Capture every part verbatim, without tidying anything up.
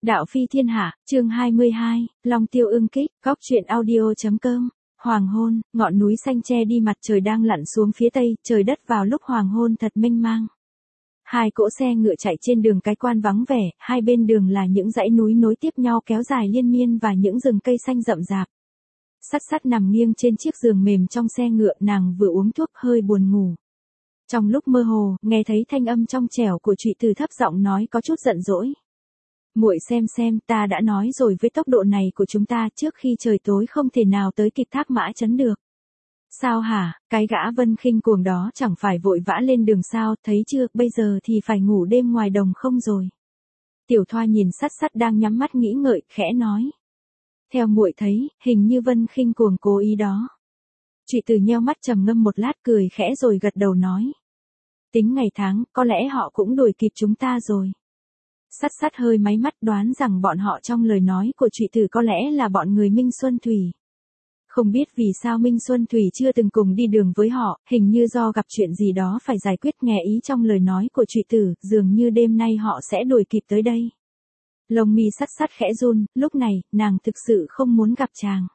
Đạo phi thiên hạ, chương hai mươi hai, Long tiêu ưng kích, góc truyện audio.com. Hoàng hôn, ngọn núi xanh che đi mặt trời đang lặn xuống phía tây, trời đất vào lúc hoàng hôn thật mênh mang. Hai cỗ xe ngựa chạy trên đường cái quan vắng vẻ, hai bên đường là những dãy núi nối tiếp nhau kéo dài liên miên và những rừng cây xanh rậm rạp. Sắt sắt nằm nghiêng trên chiếc giường mềm trong xe ngựa, nàng vừa uống thuốc hơi buồn ngủ. Trong lúc mơ hồ, nghe thấy thanh âm trong trẻo của Trụy Từ thấp giọng nói có chút giận dỗi. Muội xem xem, ta đã nói rồi, với tốc độ này của chúng ta trước khi trời tối không thể nào tới kịp Thác Mã Trấn được. Sao hả, cái gã Vân Khinh Cuồng đó chẳng phải vội vã lên đường sao, thấy chưa, bây giờ thì phải ngủ đêm ngoài đồng không rồi. Tiểu Thoa nhìn Sắt Sắt đang nhắm mắt nghĩ ngợi, khẽ nói. Theo muội thấy, hình như Vân Khinh Cuồng cố ý đó. Trụy Từ nheo mắt trầm ngâm một lát cười khẽ rồi gật đầu nói. Tính ngày tháng, có lẽ họ cũng đuổi kịp chúng ta rồi. Sắt Sắt hơi máy mắt đoán rằng bọn họ trong lời nói của Trụy Từ có lẽ là bọn người Minh Xuân Thủy. Không biết vì sao Minh Xuân Thủy chưa từng cùng đi đường với họ, hình như do gặp chuyện gì đó phải giải quyết, nghe ý trong lời nói của Trụy Từ, dường như đêm nay họ sẽ đuổi kịp tới đây. Lông mi Sắt Sắt khẽ run, lúc này, nàng thực sự không muốn gặp chàng.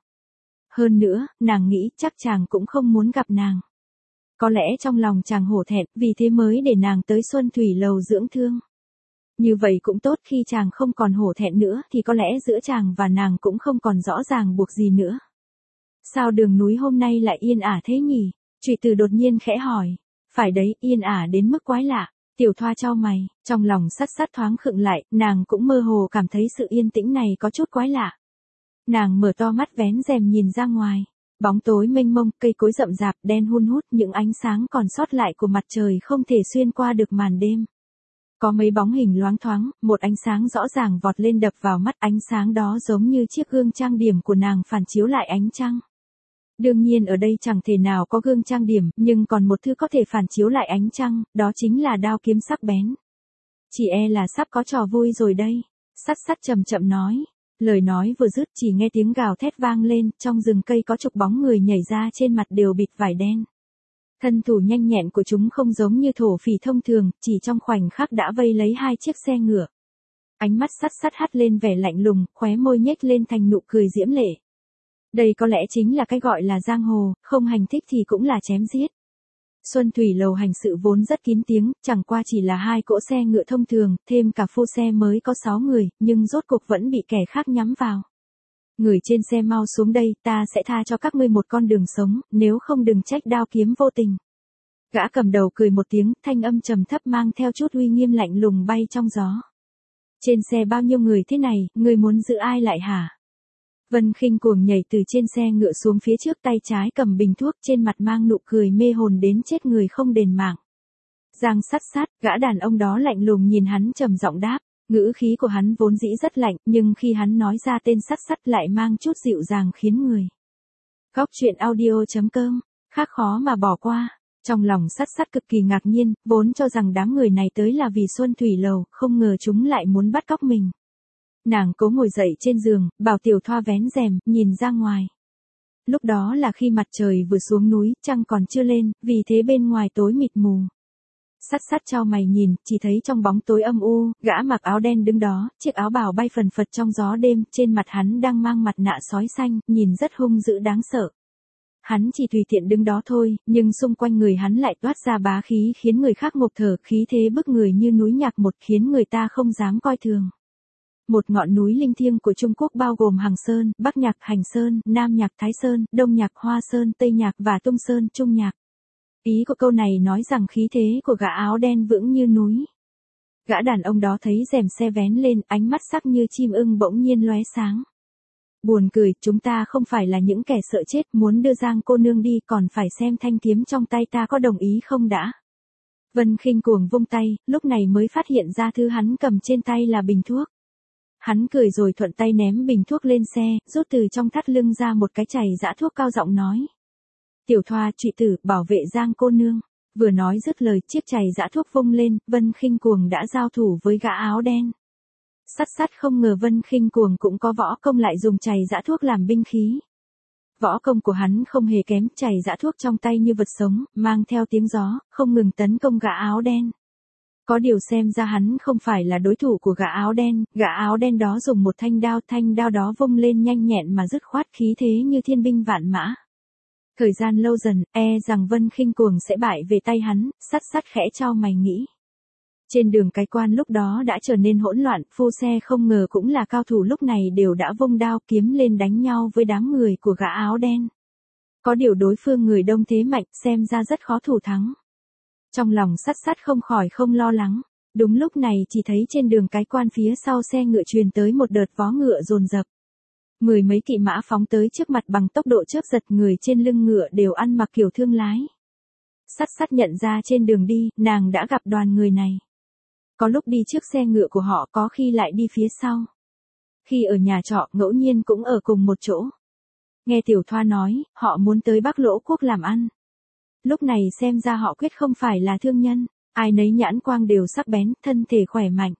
Hơn nữa, nàng nghĩ chắc chàng cũng không muốn gặp nàng. Có lẽ trong lòng chàng hổ thẹn, vì thế mới để nàng tới Xuân Thủy lầu dưỡng thương. Như vậy cũng tốt, khi chàng không còn hổ thẹn nữa thì có lẽ giữa chàng và nàng cũng không còn rõ ràng buộc gì nữa. Sao đường núi hôm nay lại yên ả thế nhỉ? Trụy Từ đột nhiên khẽ hỏi. Phải đấy, yên ả đến mức quái lạ. Tiểu Thoa chau mày, trong lòng Sắt Sắt thoáng khựng lại, nàng cũng mơ hồ cảm thấy sự yên tĩnh này có chút quái lạ. Nàng mở to mắt vén rèm nhìn ra ngoài. Bóng tối mênh mông, cây cối rậm rạp, đen hun hút, những ánh sáng còn sót lại của mặt trời không thể xuyên qua được màn đêm. Có mấy bóng hình loáng thoáng, một ánh sáng rõ ràng vọt lên đập vào mắt, ánh sáng đó giống như chiếc gương trang điểm của nàng phản chiếu lại ánh trăng. Đương nhiên ở đây chẳng thể nào có gương trang điểm, nhưng còn một thứ có thể phản chiếu lại ánh trăng, đó chính là đao kiếm sắc bén. Chỉ e là sắp có trò vui rồi đây. Sắt Sắt chậm chậm nói. Lời nói vừa dứt chỉ nghe tiếng gào thét vang lên, trong rừng cây có chục bóng người nhảy ra, trên mặt đều bịt vải đen. Thân thủ nhanh nhẹn của chúng không giống như thổ phỉ thông thường, chỉ trong khoảnh khắc đã vây lấy hai chiếc xe ngựa. Ánh mắt Sắt Sắt hắt lên vẻ lạnh lùng, khóe môi nhếch lên thành nụ cười diễm lệ. Đây có lẽ chính là cái gọi là giang hồ, không hành thích thì cũng là chém giết. Xuân Thủy lầu hành sự vốn rất kín tiếng, chẳng qua chỉ là hai cỗ xe ngựa thông thường, thêm cả phô xe mới có sáu người, nhưng rốt cuộc vẫn bị kẻ khác nhắm vào. Người trên xe mau xuống đây, ta sẽ tha cho các ngươi một con đường sống, nếu không đừng trách đao kiếm vô tình. Gã cầm đầu cười một tiếng, thanh âm trầm thấp mang theo chút uy nghiêm lạnh lùng bay trong gió. Trên xe bao nhiêu người thế này, ngươi muốn giữ ai lại hả? Vân Khinh Cuồng nhảy từ trên xe ngựa xuống phía trước, tay trái cầm bình thuốc, trên mặt mang nụ cười mê hồn đến chết người không đền mạng. Giang Sắt Sắt, gã đàn ông đó lạnh lùng nhìn hắn trầm giọng đáp. Ngữ khí của hắn vốn dĩ rất lạnh, nhưng khi hắn nói ra tên Sắt Sắt lại mang chút dịu dàng khiến người. Góc truyện audio.com, khác khó mà bỏ qua. Trong lòng Sắt Sắt cực kỳ ngạc nhiên, vốn cho rằng đám người này tới là vì Xuân Thủy lầu, không ngờ chúng lại muốn bắt cóc mình. Nàng cố ngồi dậy trên giường, bảo Tiểu Thoa vén rèm, nhìn ra ngoài. Lúc đó là khi mặt trời vừa xuống núi, trăng còn chưa lên, vì thế bên ngoài tối mịt mù. Sắt Sắt chau mày nhìn, chỉ thấy trong bóng tối âm u, gã mặc áo đen đứng đó, chiếc áo bào bay phần phật trong gió đêm, trên mặt hắn đang mang mặt nạ sói xanh, nhìn rất hung dữ đáng sợ. Hắn chỉ tùy tiện đứng đó thôi, nhưng xung quanh người hắn lại toát ra bá khí khiến người khác ngộp thở, khí thế bức người như núi nhạc một khiến người ta không dám coi thường. Một ngọn núi linh thiêng của Trung Quốc bao gồm Hằng Sơn, Bắc Nhạc, Hành Sơn, Nam Nhạc, Thái Sơn, Đông Nhạc, Hoa Sơn, Tây Nhạc và Tung Sơn, Trung Nhạc. Ý của câu này nói rằng khí thế của gã áo đen vững như núi. Gã đàn ông đó thấy rèm xe vén lên, ánh mắt sắc như chim ưng bỗng nhiên lóe sáng. Buồn cười, chúng ta không phải là những kẻ sợ chết, muốn đưa Giang cô nương đi còn phải xem thanh kiếm trong tay ta có đồng ý không đã. Vân Khinh Cuồng vung tay, lúc này mới phát hiện ra thứ hắn cầm trên tay là bình thuốc. Hắn cười rồi thuận tay ném bình thuốc lên xe, rút từ trong thắt lưng ra một cái chày giã thuốc, cao giọng nói. Tiểu Thoa, Trụy Tử, bảo vệ Giang cô nương. Vừa nói dứt lời, chiếc chày giã thuốc vung lên, Vân Khinh Cuồng đã giao thủ với gã áo đen. Sắt Sắt không ngờ Vân Khinh Cuồng cũng có võ công, lại dùng chày giã thuốc làm binh khí. Võ công của hắn không hề kém, chày giã thuốc trong tay như vật sống, mang theo tiếng gió, không ngừng tấn công gã áo đen. Có điều xem ra hắn không phải là đối thủ của gã áo đen, gã áo đen đó dùng một thanh đao, thanh đao đó vung lên nhanh nhẹn mà dứt khoát khí thế như thiên binh vạn mã. Thời gian lâu dần, e rằng Vân Khinh Cuồng sẽ bại về tay hắn, sắt sắt khẽ chau mày nghĩ. Trên đường cái quan lúc đó đã trở nên hỗn loạn, phu xe không ngờ cũng là cao thủ lúc này đều đã vung đao kiếm lên đánh nhau với đám người của gã áo đen. Có điều đối phương người đông thế mạnh, xem ra rất khó thủ thắng. Trong lòng sắt sắt không khỏi không lo lắng, đúng lúc này chỉ thấy trên đường cái quan phía sau xe ngựa truyền tới một đợt vó ngựa dồn dập. Mười mấy kỵ mã phóng tới trước mặt bằng tốc độ chớp giật, người trên lưng ngựa đều ăn mặc kiểu thương lái. Sắt sắt nhận ra trên đường đi, nàng đã gặp đoàn người này. Có lúc đi trước xe ngựa của họ, có khi lại đi phía sau. Khi ở nhà trọ, ngẫu nhiên cũng ở cùng một chỗ. Nghe Tiểu Thoa nói, họ muốn tới Bắc Lỗ Quốc làm ăn. Lúc này xem ra họ quyết không phải là thương nhân, ai nấy nhãn quang đều sắc bén, thân thể khỏe mạnh.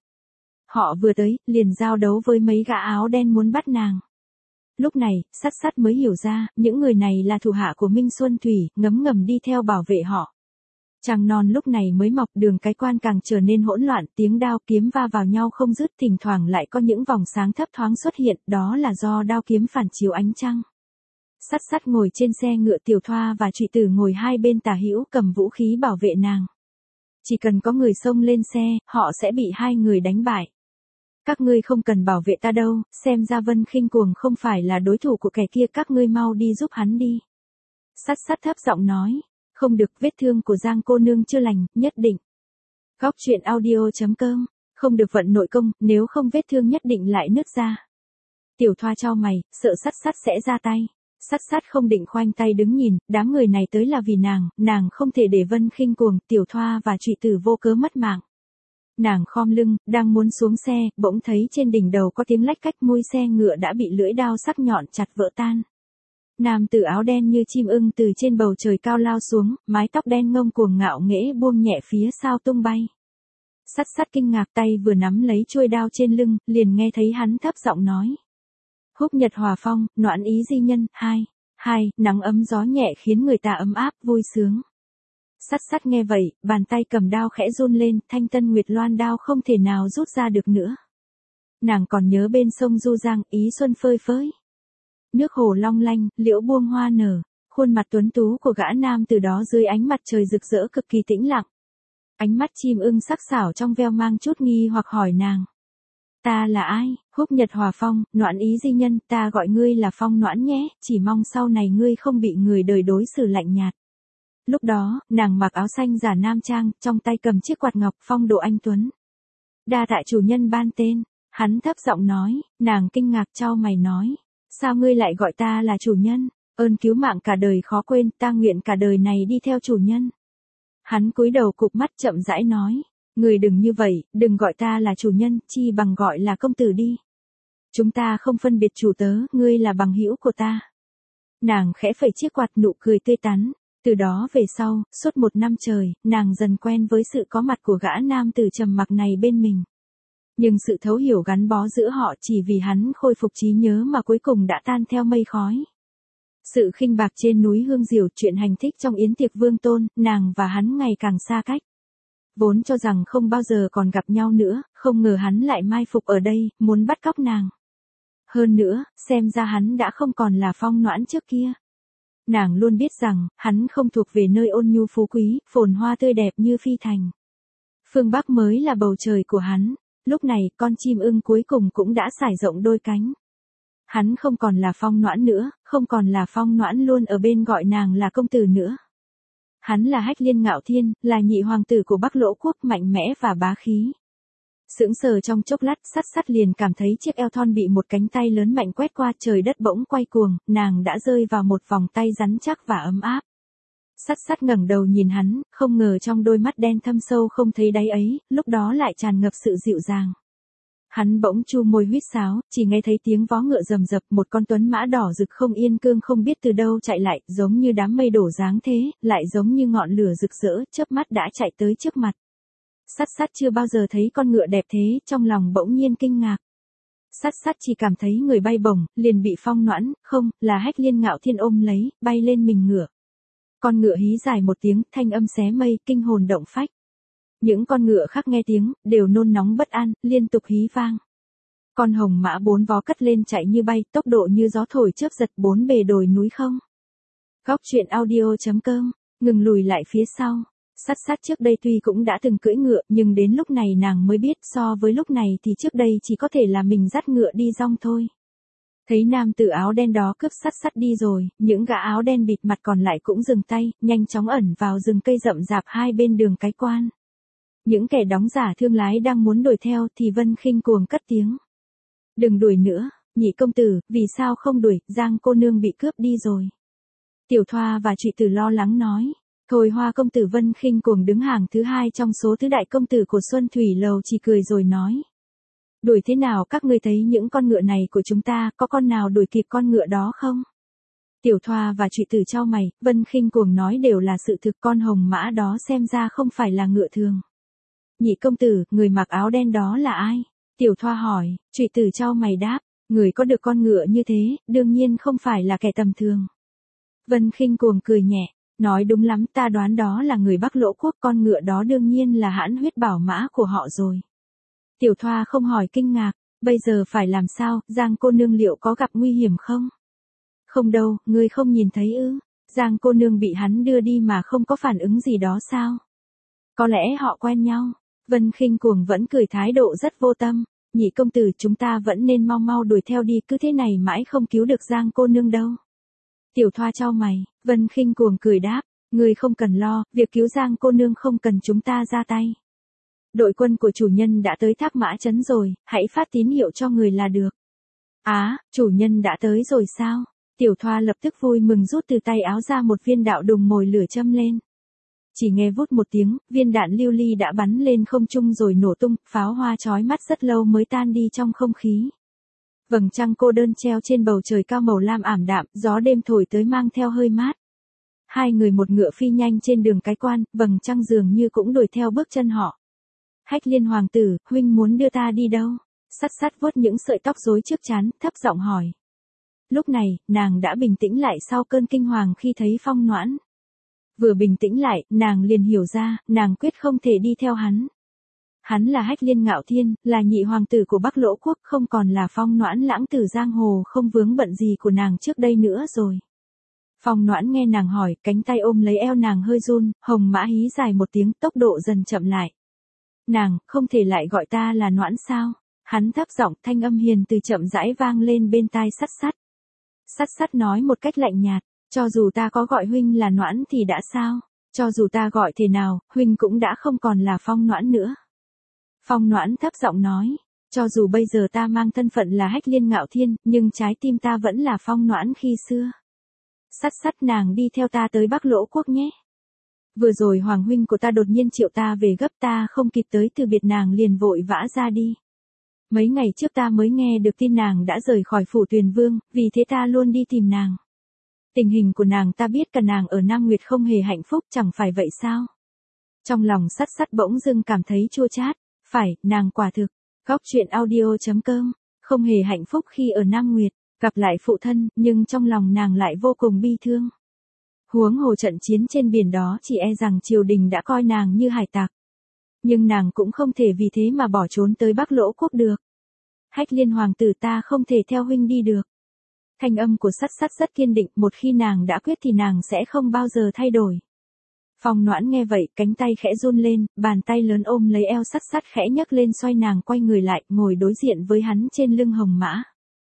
Họ vừa tới, liền giao đấu với mấy gã áo đen muốn bắt nàng. Lúc này, sắt sắt mới hiểu ra, những người này là thủ hạ của Minh Xuân Thủy, ngấm ngầm đi theo bảo vệ họ. Trăng non lúc này mới mọc, đường cái quan càng trở nên hỗn loạn, tiếng đao kiếm va vào nhau không dứt, thỉnh thoảng lại có những vòng sáng thấp thoáng xuất hiện, đó là do đao kiếm phản chiếu ánh trăng. Sắt sắt ngồi trên xe ngựa, Tiểu Thoa và Trụy Tử ngồi hai bên tả hữu cầm vũ khí bảo vệ nàng. Chỉ cần có người xông lên xe, họ sẽ bị hai người đánh bại. Các ngươi không cần bảo vệ ta đâu, xem ra Vân Khinh Cuồng không phải là đối thủ của kẻ kia, các ngươi mau đi giúp hắn đi. Sắt sắt thấp giọng nói, không được, vết thương của Giang cô nương chưa lành, nhất định. Góc truyện audio chấm com, không được vận nội công, nếu không vết thương nhất định lại nứt ra. Tiểu Thoa chau mày, sợ sắt sắt sẽ ra tay. Sắt sắt không định khoanh tay đứng nhìn, đám người này tới là vì nàng, nàng không thể để Vân Khinh Cuồng, Tiểu Thoa và Trụy Tử vô cớ mất mạng. Nàng khom lưng, đang muốn xuống xe, bỗng thấy trên đỉnh đầu có tiếng lách cách, mui xe ngựa đã bị lưỡi đao sắc nhọn chặt vỡ tan. Nam tử áo đen như chim ưng từ trên bầu trời cao lao xuống, mái tóc đen ngông cuồng ngạo nghễ buông nhẹ phía sau tung bay. Sắt sắt kinh ngạc, tay vừa nắm lấy chuôi đao trên lưng, liền nghe thấy hắn thấp giọng nói. Húc nhật hòa phong, noãn ý di nhân, hai, hai, nắng ấm gió nhẹ khiến người ta ấm áp, vui sướng. Sắt sắt nghe vậy, bàn tay cầm đao khẽ run lên, thanh tân nguyệt loan đao không thể nào rút ra được nữa. Nàng còn nhớ bên sông Du Giang, ý xuân phơi phới. Nước hồ long lanh, liễu buông hoa nở, khuôn mặt tuấn tú của gã nam từ đó dưới ánh mặt trời rực rỡ cực kỳ tĩnh lặng. Ánh mắt chim ưng sắc sảo trong veo mang chút nghi hoặc hỏi nàng. Ta là ai? Húc nhật hòa phong, noãn ý di nhân, ta gọi ngươi là Phong Noãn nhé, chỉ mong sau này ngươi không bị người đời đối xử lạnh nhạt. Lúc đó, nàng mặc áo xanh giả nam trang, trong tay cầm chiếc quạt ngọc, phong độ anh tuấn. Đa tạ chủ nhân ban tên, hắn thấp giọng nói, nàng kinh ngạc chau mày nói. Sao ngươi lại gọi ta là chủ nhân? Ơn cứu mạng cả đời khó quên, ta nguyện cả đời này đi theo chủ nhân. Hắn cúi đầu cụp mắt chậm rãi nói. Người đừng như vậy, đừng gọi ta là chủ nhân, chi bằng gọi là công tử đi. Chúng ta không phân biệt chủ tớ, ngươi là bằng hữu của ta. Nàng khẽ phẩy chiếc quạt, nụ cười tươi tắn. Từ đó về sau, suốt một năm trời, nàng dần quen với sự có mặt của gã nam tử trầm mặc này bên mình. Nhưng sự thấu hiểu gắn bó giữa họ chỉ vì hắn khôi phục trí nhớ mà cuối cùng đã tan theo mây khói. Sự khinh bạc trên núi Hương Diều, chuyện hành thích trong yến tiệc vương tôn, nàng và hắn ngày càng xa cách. Vốn cho rằng không bao giờ còn gặp nhau nữa, không ngờ hắn lại mai phục ở đây, muốn bắt cóc nàng. Hơn nữa, xem ra hắn đã không còn là Phong Noãn trước kia. Nàng luôn biết rằng, hắn không thuộc về nơi ôn nhu phú quý, phồn hoa tươi đẹp như phi thành. Phương Bắc mới là bầu trời của hắn, lúc này con chim ưng cuối cùng cũng đã sải rộng đôi cánh. Hắn không còn là Phong Noãn nữa, không còn là Phong Noãn luôn ở bên gọi nàng là công tử nữa. Hắn là Hách Liên Ngạo Thiên, là nhị hoàng tử của Bắc Lỗ Quốc, mạnh mẽ và bá khí. Sững sờ trong chốc lát, sắt sắt liền cảm thấy chiếc eo thon bị một cánh tay lớn mạnh quét qua, trời đất bỗng quay cuồng, nàng đã rơi vào một vòng tay rắn chắc và ấm áp. Sắt sắt ngẩng đầu nhìn hắn, không ngờ trong đôi mắt đen thâm sâu không thấy đáy ấy, lúc đó lại tràn ngập sự dịu dàng. Hắn bỗng chu môi huýt sáo, chỉ nghe thấy tiếng vó ngựa rầm rập, một con tuấn mã đỏ rực không yên cương không biết từ đâu chạy lại, giống như đám mây đổ dáng thế, lại giống như ngọn lửa rực rỡ, chớp mắt đã chạy tới trước mặt. Sắt sắt chưa bao giờ thấy con ngựa đẹp thế, trong lòng bỗng nhiên kinh ngạc. Sắt sắt chỉ cảm thấy người bay bổng, liền bị Phong Noãn, không, là Hách Liên Ngạo Thiên ôm lấy, bay lên mình ngựa. Con ngựa hí dài một tiếng, thanh âm xé mây, kinh hồn động phách. Những con ngựa khác nghe tiếng, đều nôn nóng bất an, liên tục hí vang. Con hồng mã bốn vó cất lên chạy như bay, tốc độ như gió thổi chớp giật bốn bề đồi núi không. Góc truyện audio chấm com, ngừng lùi lại phía sau. Sắt Sắt trước đây tuy cũng đã từng cưỡi ngựa, nhưng đến lúc này nàng mới biết so với lúc này thì trước đây chỉ có thể là mình dắt ngựa đi rong thôi. Thấy nam tử áo đen đó cướp Sắt Sắt đi rồi, những gã áo đen bịt mặt còn lại cũng dừng tay, nhanh chóng ẩn vào rừng cây rậm rạp hai bên đường cái quan. Những kẻ đóng giả thương lái đang muốn đuổi theo thì Vân Khinh cuồng cất tiếng. Đừng đuổi nữa, nhị công tử, vì sao không đuổi, Giang cô nương bị cướp đi rồi. Tiểu Thoa và Trụy Tử lo lắng nói. Thôi Hoa công tử. Vân Khinh cuồng đứng hàng thứ hai trong số tứ đại công tử của Xuân Thủy Lầu chỉ cười rồi nói. Đuổi thế nào, các ngươi thấy những con ngựa này của chúng ta, có con nào đuổi kịp con ngựa đó không? Tiểu Thoa và Trụy Tử chau mày, Vân Khinh cuồng nói đều là sự thực, con hồng mã đó xem ra không phải là ngựa thường. Nhị công tử, người mặc áo đen đó là ai? Tiểu Thoa hỏi. Trụy Tử chau mày đáp, người có được con ngựa như thế, đương nhiên không phải là kẻ tầm thường. Vân Khinh cuồng cười nhẹ, nói đúng lắm, ta đoán đó là người Bắc Lỗ quốc, con ngựa đó đương nhiên là hãn huyết bảo mã của họ rồi. Tiểu Thoa không hỏi kinh ngạc, bây giờ phải làm sao, Giang cô nương liệu có gặp nguy hiểm không? Không đâu, ngươi không nhìn thấy ư? Giang cô nương bị hắn đưa đi mà không có phản ứng gì đó sao? Có lẽ họ quen nhau. Vân Khinh cuồng vẫn cười thái độ rất vô tâm. Nhị công tử, chúng ta vẫn nên mau mau đuổi theo đi, cứ thế này mãi không cứu được Giang cô nương đâu. Tiểu Thoa chau mày, Vân Khinh cuồng cười đáp, ngươi không cần lo, việc cứu Giang cô nương không cần chúng ta ra tay. Đội quân của chủ nhân đã tới Thác Mã Trấn rồi, hãy phát tín hiệu cho người là được. Á, à, chủ nhân đã tới rồi sao? Tiểu Thoa lập tức vui mừng rút từ tay áo ra một viên đạo đùng mồi lửa châm lên. Chỉ nghe vút một tiếng, viên đạn lưu ly đã bắn lên không trung rồi nổ tung, pháo hoa chói mắt rất lâu mới tan đi trong không khí. Vầng trăng cô đơn treo trên bầu trời cao màu lam ảm đạm, gió đêm thổi tới mang theo hơi mát. Hai người một ngựa phi nhanh trên đường cái quan, vầng trăng dường như cũng đuổi theo bước chân họ. Hách Liên hoàng tử, huynh muốn đưa ta đi đâu? Sắt Sắt vuốt những sợi tóc rối trước trán, thấp giọng hỏi. Lúc này, nàng đã bình tĩnh lại sau cơn kinh hoàng khi thấy Phong Noãn. Vừa bình tĩnh lại, nàng liền hiểu ra, nàng quyết không thể đi theo hắn. Hắn là Hách Liên Ngạo Thiên, là nhị hoàng tử của Bắc Lỗ quốc, không còn là Phong Noãn lãng tử giang hồ không vướng bận gì của nàng trước đây nữa rồi. Phong Noãn nghe nàng hỏi, cánh tay ôm lấy eo nàng hơi run, hồng mã hí dài một tiếng, tốc độ dần chậm lại. Nàng, không thể lại gọi ta là Noãn sao? Hắn thấp giọng, thanh âm hiền từ chậm rãi vang lên bên tai Sắt Sắt. Sắt Sắt nói một cách lạnh nhạt, cho dù ta có gọi huynh là Noãn thì đã sao? Cho dù ta gọi thế nào, huynh cũng đã không còn là Phong Noãn nữa. Phong Noãn thấp giọng nói, cho dù bây giờ ta mang thân phận là Hách Liên Ngạo Thiên, nhưng trái tim ta vẫn là Phong Noãn khi xưa. Sắt Sắt, nàng đi theo ta tới Bắc Lỗ quốc nhé. Vừa rồi hoàng huynh của ta đột nhiên triệu ta về gấp, ta không kịp tới từ biệt nàng liền vội vã ra đi. Mấy ngày trước ta mới nghe được tin nàng đã rời khỏi phủ Tuyền Vương, vì thế ta luôn đi tìm nàng. Tình hình của nàng ta biết, cả nàng ở Nam Nguyệt không hề hạnh phúc, chẳng phải vậy sao? Trong lòng Sắt Sắt bỗng dưng cảm thấy chua chát. Phải, nàng quả thực. Góc truyện audio chấm com, không hề hạnh phúc khi ở Nam Nguyệt, gặp lại phụ thân, nhưng trong lòng nàng lại vô cùng bi thương. Huống hồ trận chiến trên biển đó chỉ e rằng triều đình đã coi nàng như hải tặc. Nhưng nàng cũng không thể vì thế mà bỏ trốn tới Bắc Lỗ quốc được. Hách Liên hoàng tử, ta không thể theo huynh đi được. Thanh âm của Sắt Sắt rất kiên định, một khi nàng đã quyết thì nàng sẽ không bao giờ thay đổi. Phong Noãn nghe vậy, cánh tay khẽ run lên, bàn tay lớn ôm lấy eo Sắt Sắt khẽ nhấc lên xoay nàng quay người lại, ngồi đối diện với hắn trên lưng hồng mã.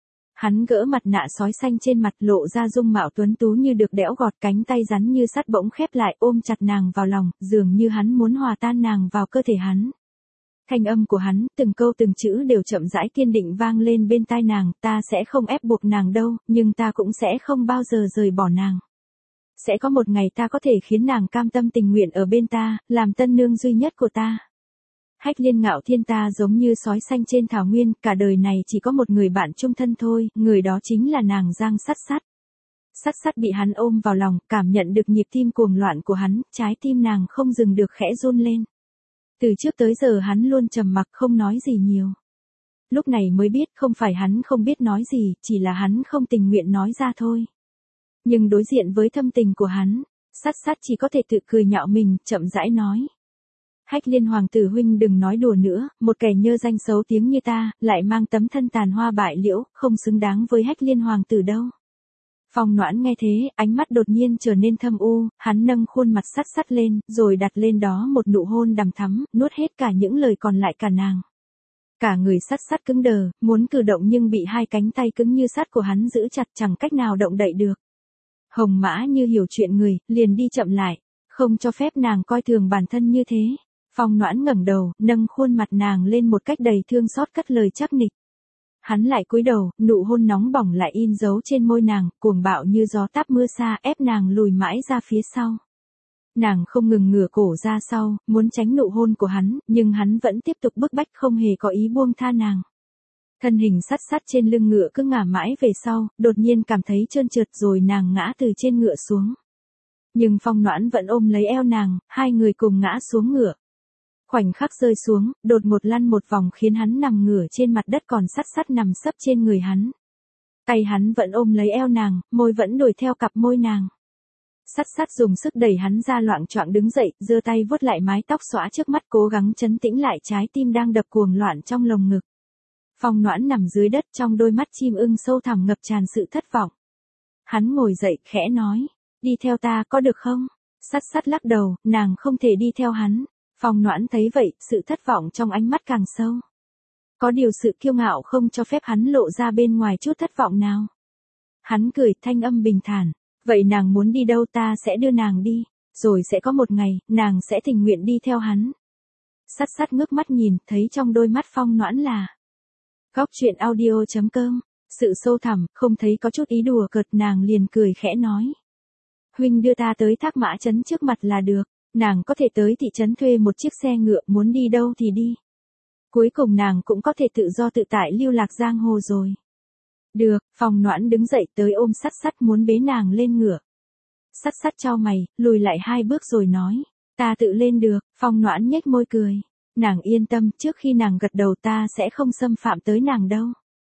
Hắn gỡ mặt nạ sói xanh trên mặt, lộ ra dung mạo tuấn tú như được đẽo gọt, cánh tay rắn như sắt bỗng khép lại ôm chặt nàng vào lòng, dường như hắn muốn hòa tan nàng vào cơ thể hắn. Thanh âm của hắn, từng câu từng chữ đều chậm rãi kiên định vang lên bên tai nàng, ta sẽ không ép buộc nàng đâu, nhưng ta cũng sẽ không bao giờ rời bỏ nàng. Sẽ có một ngày ta có thể khiến nàng cam tâm tình nguyện ở bên ta, làm tân nương duy nhất của ta. Hách Liên Ngạo Thiên, ta giống như sói xanh trên thảo nguyên, cả đời này chỉ có một người bạn chung thân thôi, người đó chính là nàng Giang Sắt Sắt. Sắt Sắt bị hắn ôm vào lòng, cảm nhận được nhịp tim cuồng loạn của hắn, trái tim nàng không dừng được khẽ run lên. Từ trước tới giờ hắn luôn trầm mặc không nói gì nhiều. Lúc này mới biết không phải hắn không biết nói gì, chỉ là hắn không tình nguyện nói ra thôi. Nhưng đối diện với thâm tình của hắn, Sắt Sắt chỉ có thể tự cười nhạo mình, chậm rãi nói. Hách Liên hoàng tử huynh đừng nói đùa nữa, một kẻ nhơ danh xấu tiếng như ta, lại mang tấm thân tàn hoa bại liễu, không xứng đáng với Hách Liên hoàng tử đâu. Phong Noãn nghe thế, ánh mắt đột nhiên trở nên thâm u, hắn nâng khuôn mặt sắt sắt lên, rồi đặt lên đó một nụ hôn đằm thắm, nuốt hết cả những lời còn lại cả nàng. Cả người sắt sắt cứng đờ, muốn cử động nhưng bị hai cánh tay cứng như sắt của hắn giữ chặt, chẳng cách nào động đậy được. Hồng Mã như hiểu chuyện người, liền đi chậm lại, không cho phép nàng coi thường bản thân như thế. Phong Noãn ngẩng đầu, nâng khuôn mặt nàng lên một cách đầy thương xót cất lời chắc nịch. Hắn lại cúi đầu, nụ hôn nóng bỏng lại in dấu trên môi nàng, cuồng bạo như gió táp mưa xa, ép nàng lùi mãi ra phía sau. Nàng không ngừng ngửa cổ ra sau, muốn tránh nụ hôn của hắn, nhưng hắn vẫn tiếp tục bức bách không hề có ý buông tha nàng. Thân hình sắt sắt trên lưng ngựa cứ ngả mãi về sau, đột nhiên cảm thấy trơn trượt rồi nàng ngã từ trên ngựa xuống. Nhưng Phong Noãn vẫn ôm lấy eo nàng, hai người cùng ngã xuống ngựa. Khoảnh khắc rơi xuống, đột một lăn một vòng khiến hắn nằm ngửa trên mặt đất còn sắt sắt nằm sấp trên người hắn. Tay hắn vẫn ôm lấy eo nàng, môi vẫn đuổi theo cặp môi nàng. Sắt sắt dùng sức đẩy hắn ra loạng choạng đứng dậy, giơ tay vuốt lại mái tóc xõa trước mắt cố gắng trấn tĩnh lại trái tim đang đập cuồng loạn trong lồng ngực. Phong Noãn nằm dưới đất trong đôi mắt chim ưng sâu thẳm ngập tràn sự thất vọng. Hắn ngồi dậy, khẽ nói, đi theo ta có được không? Sắt sắt lắc đầu, nàng không thể đi theo hắn. Phong Noãn thấy vậy, sự thất vọng trong ánh mắt càng sâu. Có điều sự kiêu ngạo không cho phép hắn lộ ra bên ngoài chút thất vọng nào. Hắn cười thanh âm bình thản, vậy nàng muốn đi đâu ta sẽ đưa nàng đi, rồi sẽ có một ngày, nàng sẽ tình nguyện đi theo hắn. Sắt sắt ngước mắt nhìn, thấy trong đôi mắt Phong Noãn là Góc truyện audio chấm com, sự sâu thẳm, không thấy có chút ý đùa cợt, nàng liền cười khẽ nói. Huynh đưa ta tới Thác Mã Trấn trước mặt là được. Nàng có thể tới thị trấn thuê một chiếc xe ngựa, muốn đi đâu thì đi. Cuối cùng nàng cũng có thể tự do tự tại lưu lạc giang hồ rồi. Được, Phong Noãn đứng dậy tới ôm sắt sắt muốn bế nàng lên ngựa. Sắt sắt chau mày, lùi lại hai bước rồi nói, ta tự lên được. Phong Noãn nhếch môi cười. Nàng yên tâm, trước khi nàng gật đầu ta sẽ không xâm phạm tới nàng đâu.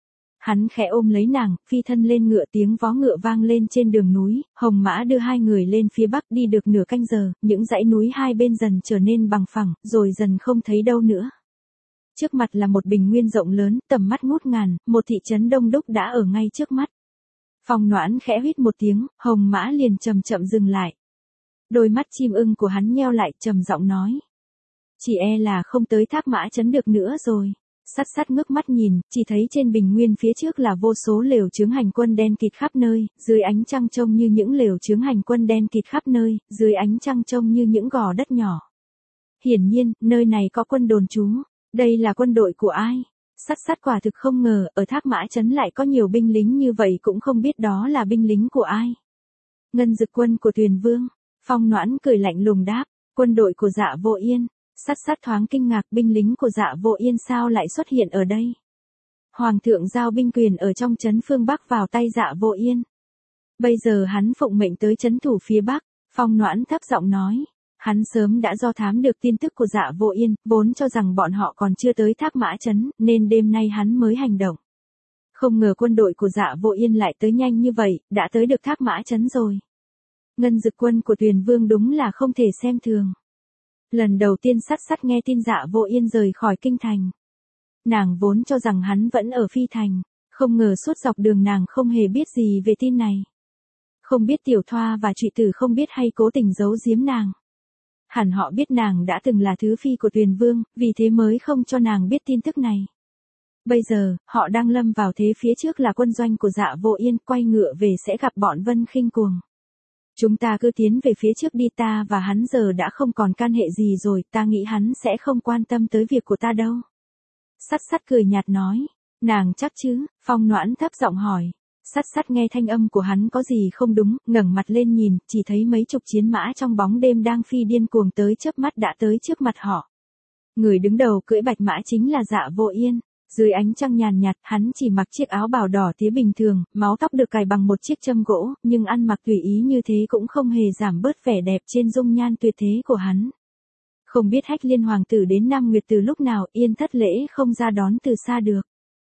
Hắn khẽ ôm lấy nàng, phi thân lên ngựa, tiếng vó ngựa vang lên trên đường núi, Hồng Mã đưa hai người lên phía bắc, đi được nửa canh giờ, những dãy núi hai bên dần trở nên bằng phẳng, rồi dần không thấy đâu nữa. Trước mặt là một bình nguyên rộng lớn, tầm mắt ngút ngàn, một thị trấn đông đúc đã ở ngay trước mắt. Phong Noãn khẽ huýt một tiếng, Hồng Mã liền chậm chậm dừng lại. Đôi mắt chim ưng của hắn nheo lại, trầm giọng nói. Chỉ e là không tới Thác Mã Trấn được nữa rồi. Sắt sắt ngước mắt nhìn, chỉ thấy trên bình nguyên phía trước là vô số lều chướng hành quân đen kịt khắp nơi, dưới ánh trăng trông như những lều chướng hành quân đen kịt khắp nơi, dưới ánh trăng trông như những gò đất nhỏ. Hiển nhiên, nơi này có quân đồn trú. Đây là quân đội của ai? Sắt sắt quả thực không ngờ, ở Thác Mã Trấn lại có nhiều binh lính như vậy, cũng không biết đó là binh lính của ai. Ngân Dực quân của Tuyền Vương. Phong Noãn cười lạnh lùng đáp, quân đội của Dạ Vô Yên. Sắt sắt thoáng kinh ngạc, binh lính của Dạ Vô Yên sao lại xuất hiện ở đây? Hoàng thượng giao binh quyền ở trong trấn phương Bắc vào tay Dạ Vô Yên. Bây giờ hắn phụng mệnh tới trấn thủ phía Bắc. Phong Noãn thấp giọng nói, hắn sớm đã do thám được tin tức của Dạ Vô Yên, vốn cho rằng bọn họ còn chưa tới Thác Mã Trấn, nên đêm nay hắn mới hành động. Không ngờ quân đội của Dạ Vô Yên lại tới nhanh như vậy, đã tới được Thác Mã Trấn rồi. Ngân Dực quân của Tuyền Vương đúng là không thể xem thường. Lần đầu tiên sắt sắt nghe tin Dạ Vô Yên rời khỏi kinh thành. Nàng vốn cho rằng hắn vẫn ở Phi Thành, không ngờ suốt dọc đường nàng không hề biết gì về tin này. Không biết Tiểu Thoa và Trụy Tử không biết hay cố tình giấu giếm nàng. Hẳn họ biết nàng đã từng là thứ phi của Tuyền Vương, vì thế mới không cho nàng biết tin tức này. Bây giờ, họ đang lâm vào thế, phía trước là quân doanh của Dạ Vô Yên, quay ngựa về sẽ gặp bọn Vân Khinh Cuồng. Chúng ta cứ tiến về phía trước đi, ta và hắn giờ đã không còn can hệ gì rồi, ta nghĩ hắn sẽ không quan tâm tới việc của ta đâu. Sắt sắt cười nhạt nói, nàng chắc chứ? Phong Noãn thấp giọng hỏi. Sắt sắt nghe thanh âm của hắn có gì không đúng, ngẩng mặt lên nhìn, chỉ thấy mấy chục chiến mã trong bóng đêm đang phi điên cuồng tới, chớp mắt đã tới trước mặt họ. Người đứng đầu cưỡi bạch mã chính là Dạ Vô Yên. Dưới ánh trăng nhàn nhạt, hắn chỉ mặc chiếc áo bào đỏ tía bình thường, máo tóc được cài bằng một chiếc châm gỗ, nhưng ăn mặc tùy ý như thế cũng không hề giảm bớt vẻ đẹp trên dung nhan tuyệt thế của hắn. Không biết Hách Liên hoàng tử đến Nam Nguyệt từ lúc nào, Yên thất lễ không ra đón từ xa được.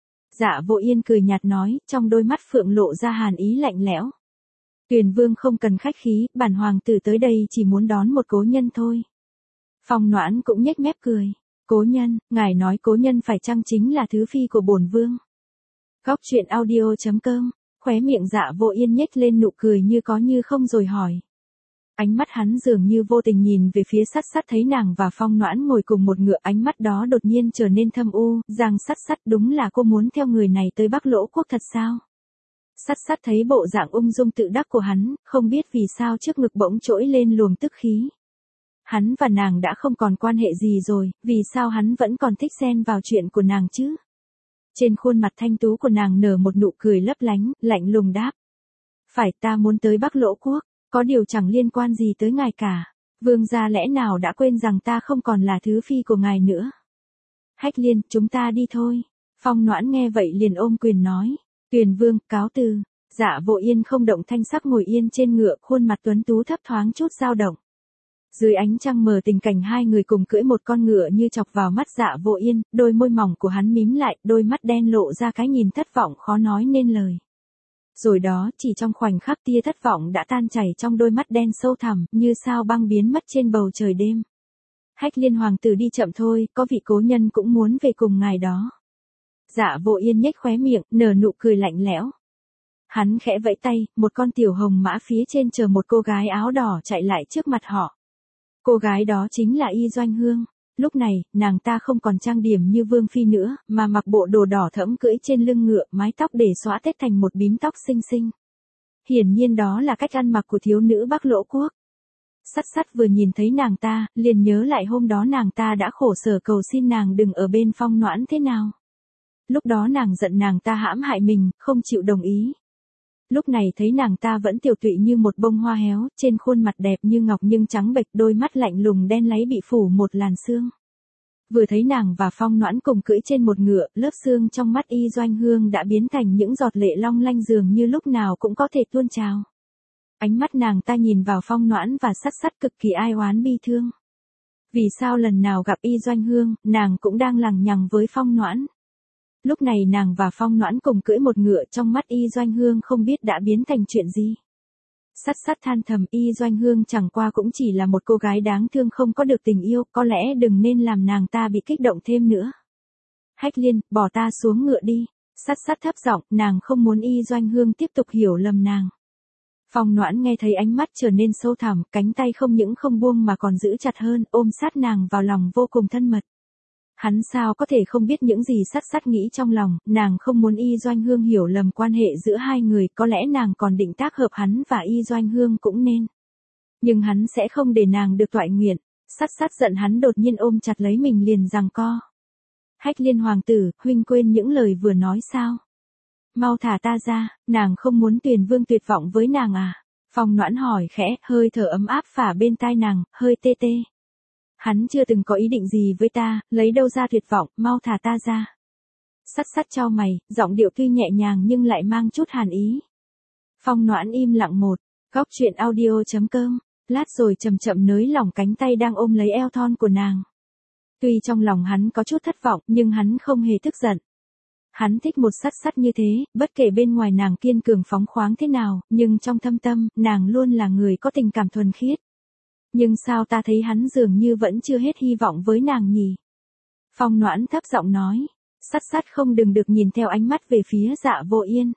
Dạ Vô Yên cười nhạt nói, trong đôi mắt phượng lộ ra hàn ý lạnh lẽo. Tuyền Vương không cần khách khí, bản hoàng tử tới đây chỉ muốn đón một cố nhân thôi. Phong Noãn cũng nhếch mép cười. Cố nhân, ngài nói cố nhân phải chăng chính là thứ phi của bổn vương? Góc truyện audio chấm com, khóe miệng Dạ Vô Yên nhếch lên nụ cười như có như không rồi hỏi. Ánh mắt hắn dường như vô tình nhìn về phía Sắt Sắt, thấy nàng và Phong Noãn ngồi cùng một ngựa, ánh mắt đó đột nhiên trở nên thâm u, rằng Sắt Sắt, đúng là cô muốn theo người này tới Bắc Lỗ quốc thật sao? Sắt Sắt thấy bộ dạng ung dung tự đắc của hắn, không biết vì sao trước ngực bỗng trỗi lên luồng tức khí. Hắn và nàng đã không còn quan hệ gì rồi, vì sao hắn vẫn còn thích xen vào chuyện của nàng chứ? Trên khuôn mặt thanh tú của nàng nở một nụ cười lấp lánh, lạnh lùng đáp. Phải, ta muốn tới Bắc Lỗ quốc, có điều chẳng liên quan gì tới ngài cả. Vương gia lẽ nào đã quên rằng ta không còn là thứ phi của ngài nữa? Hách Liên, chúng ta đi thôi. Phong Noãn nghe vậy liền ôm quyền nói. Tuyền vương, cáo từ. Dạ Vô Yên không động thanh sắc ngồi yên trên ngựa, khuôn mặt tuấn tú thấp thoáng chút dao động. Dưới ánh trăng mờ, tình cảnh hai người cùng cưỡi một con ngựa như chọc vào mắt Dạ Vô Yên, đôi môi mỏng của hắn mím lại, đôi mắt đen lộ ra cái nhìn thất vọng khó nói nên lời. Rồi đó, chỉ trong khoảnh khắc tia thất vọng đã tan chảy trong đôi mắt đen sâu thẳm, như sao băng biến mất trên bầu trời đêm. Hách Liên hoàng tử đi chậm thôi, có vị cố nhân cũng muốn về cùng ngài đó. Dạ Vô Yên nhếch khóe miệng, nở nụ cười lạnh lẽo. Hắn khẽ vẫy tay, một con tiểu hồng mã phía trên chờ một cô gái áo đỏ chạy lại trước mặt họ. Cô gái đó chính là Y Doanh Hương. Lúc này, nàng ta không còn trang điểm như vương phi nữa, mà mặc bộ đồ đỏ thẫm cưỡi trên lưng ngựa, mái tóc để xõa tết thành một bím tóc xinh xinh. Hiển nhiên đó là cách ăn mặc của thiếu nữ Bắc Lỗ quốc. Sắt Sắt vừa nhìn thấy nàng ta, liền nhớ lại hôm đó nàng ta đã khổ sở cầu xin nàng đừng ở bên Phong Noãn thế nào. Lúc đó nàng giận nàng ta hãm hại mình, không chịu đồng ý. Lúc này thấy nàng ta vẫn tiểu tụy như một bông hoa héo, trên khuôn mặt đẹp như ngọc nhưng trắng bệch, đôi mắt lạnh lùng đen láy bị phủ một làn sương. Vừa thấy nàng và Phong Noãn cùng cưỡi trên một ngựa, lớp sương trong mắt Y Doanh Hương đã biến thành những giọt lệ long lanh dường như lúc nào cũng có thể tuôn trào. Ánh mắt nàng ta nhìn vào Phong Noãn và Sắt Sắt cực kỳ ai oán bi thương. Vì sao lần nào gặp Y Doanh Hương, nàng cũng đang lằng nhằng với Phong Noãn. Lúc này nàng và Phong Noãn cùng cưỡi một ngựa, trong mắt Y Doanh Hương không biết đã biến thành chuyện gì. Sắt Sắt than thầm, Y Doanh Hương chẳng qua cũng chỉ là một cô gái đáng thương không có được tình yêu, có lẽ đừng nên làm nàng ta bị kích động thêm nữa. Hách Liên, bỏ ta xuống ngựa đi. Sắt Sắt thấp giọng, nàng không muốn Y Doanh Hương tiếp tục hiểu lầm nàng. Phong Noãn nghe thấy ánh mắt trở nên sâu thẳm, cánh tay không những không buông mà còn giữ chặt hơn, ôm sát nàng vào lòng vô cùng thân mật. Hắn sao có thể không biết những gì Sắt Sắt nghĩ trong lòng, nàng không muốn Y Doanh Hương hiểu lầm quan hệ giữa hai người, có lẽ nàng còn định tác hợp hắn và Y Doanh Hương cũng nên. Nhưng hắn sẽ không để nàng được toại nguyện. Sắt Sắt giận hắn đột nhiên ôm chặt lấy mình liền giằng co. Hách Liên hoàng tử, huynh quên những lời vừa nói sao? Mau thả ta ra, nàng không muốn Tuyền vương tuyệt vọng với nàng à? Phong Noãn hỏi khẽ, hơi thở ấm áp phả bên tai nàng, hơi tê tê. Hắn chưa từng có ý định gì với ta, lấy đâu ra tuyệt vọng, mau thả ta ra. Sắt Sắt chau mày, giọng điệu tuy nhẹ nhàng nhưng lại mang chút hàn ý. Phong Noãn im lặng một, góc truyện audio chấm com, lát rồi chậm chậm nới lỏng cánh tay đang ôm lấy eo thon của nàng. Tuy trong lòng hắn có chút thất vọng, nhưng hắn không hề tức giận. Hắn thích một Sắt Sắt như thế, bất kể bên ngoài nàng kiên cường phóng khoáng thế nào, nhưng trong thâm tâm, nàng luôn là người có tình cảm thuần khiết. Nhưng sao ta thấy hắn dường như vẫn chưa hết hy vọng với nàng nhỉ? Phong Noãn thấp giọng nói. Sắt Sắt không đừng được nhìn theo ánh mắt về phía Dạ Vô Yên.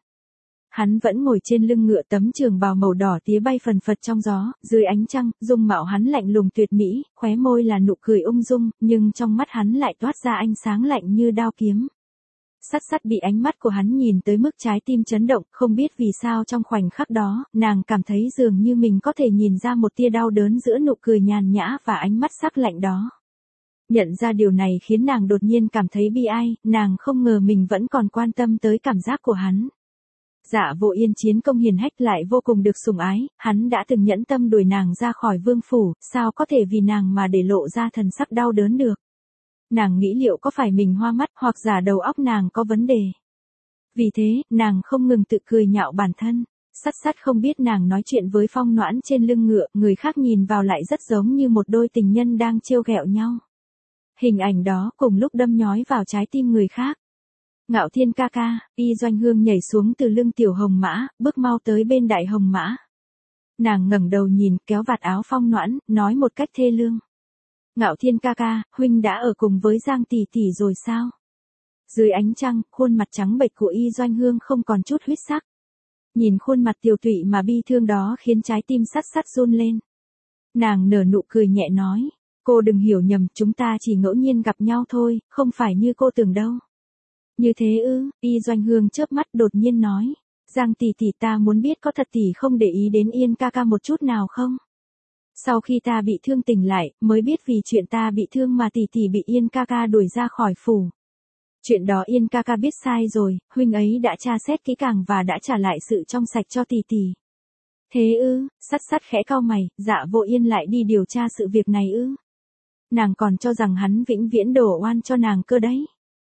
Hắn vẫn ngồi trên lưng ngựa, tấm trường bào màu đỏ tía bay phần phật trong gió, dưới ánh trăng, dung mạo hắn lạnh lùng tuyệt mỹ, khóe môi là nụ cười ung dung, nhưng trong mắt hắn lại toát ra ánh sáng lạnh như đao kiếm. Sắt Sắt bị ánh mắt của hắn nhìn tới mức trái tim chấn động, không biết vì sao trong khoảnh khắc đó, nàng cảm thấy dường như mình có thể nhìn ra một tia đau đớn giữa nụ cười nhàn nhã và ánh mắt sắc lạnh đó. Nhận ra điều này khiến nàng đột nhiên cảm thấy bi ai, nàng không ngờ mình vẫn còn quan tâm tới cảm giác của hắn. Dạ Vô Yên chiến công hiển hách lại vô cùng được sủng ái, hắn đã từng nhẫn tâm đuổi nàng ra khỏi vương phủ, sao có thể vì nàng mà để lộ ra thần sắc đau đớn được. Nàng nghĩ liệu có phải mình hoa mắt hoặc giả đầu óc nàng có vấn đề. Vì thế, nàng không ngừng tự cười nhạo bản thân. Sắt Sắt không biết nàng nói chuyện với Phong Noãn trên lưng ngựa, người khác nhìn vào lại rất giống như một đôi tình nhân đang trêu ghẹo nhau. Hình ảnh đó cùng lúc đâm nhói vào trái tim người khác. Ngạo Thiên ca ca, Y Doanh Hương nhảy xuống từ lưng tiểu hồng mã, bước mau tới bên đại hồng mã. Nàng ngẩng đầu nhìn, kéo vạt áo Phong Noãn, nói một cách thê lương. Ngạo Thiên ca ca, huynh đã ở cùng với Giang tỷ tỷ rồi sao? Dưới ánh trăng, khuôn mặt trắng bệch của Y Doanh Hương không còn chút huyết sắc. Nhìn khuôn mặt tiều tụy mà bi thương đó khiến trái tim sắt sắt run lên. Nàng nở nụ cười nhẹ nói, cô đừng hiểu nhầm, chúng ta chỉ ngẫu nhiên gặp nhau thôi, không phải như cô tưởng đâu. Như thế ư? Y Doanh Hương chớp mắt đột nhiên nói, Giang tỷ tỷ, ta muốn biết có thật tỷ không để ý đến Yên ca ca một chút nào không? Sau khi ta bị thương tỉnh lại, mới biết vì chuyện ta bị thương mà tỷ tỷ bị Yên ca ca đuổi ra khỏi phủ. Chuyện đó Yên ca ca biết sai rồi, huynh ấy đã tra xét kỹ càng và đã trả lại sự trong sạch cho tỷ tỷ. Thế ư? Sắt sắt khẽ cau mày, Dạ Vô Yên lại đi điều tra sự việc này ư? Nàng còn cho rằng hắn vĩnh viễn đổ oan cho nàng cơ đấy.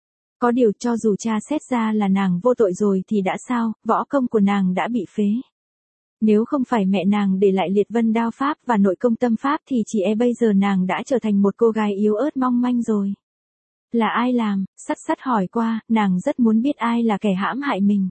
Có điều cho dù tra xét ra là nàng vô tội rồi thì đã sao, võ công của nàng đã bị phế. Nếu không phải mẹ nàng để lại liệt vân đao pháp và nội công tâm pháp thì chỉ e bây giờ nàng đã trở thành một cô gái yếu ớt mong manh rồi. Là ai làm? Sắt sắt hỏi qua, nàng rất muốn biết ai là kẻ hãm hại mình.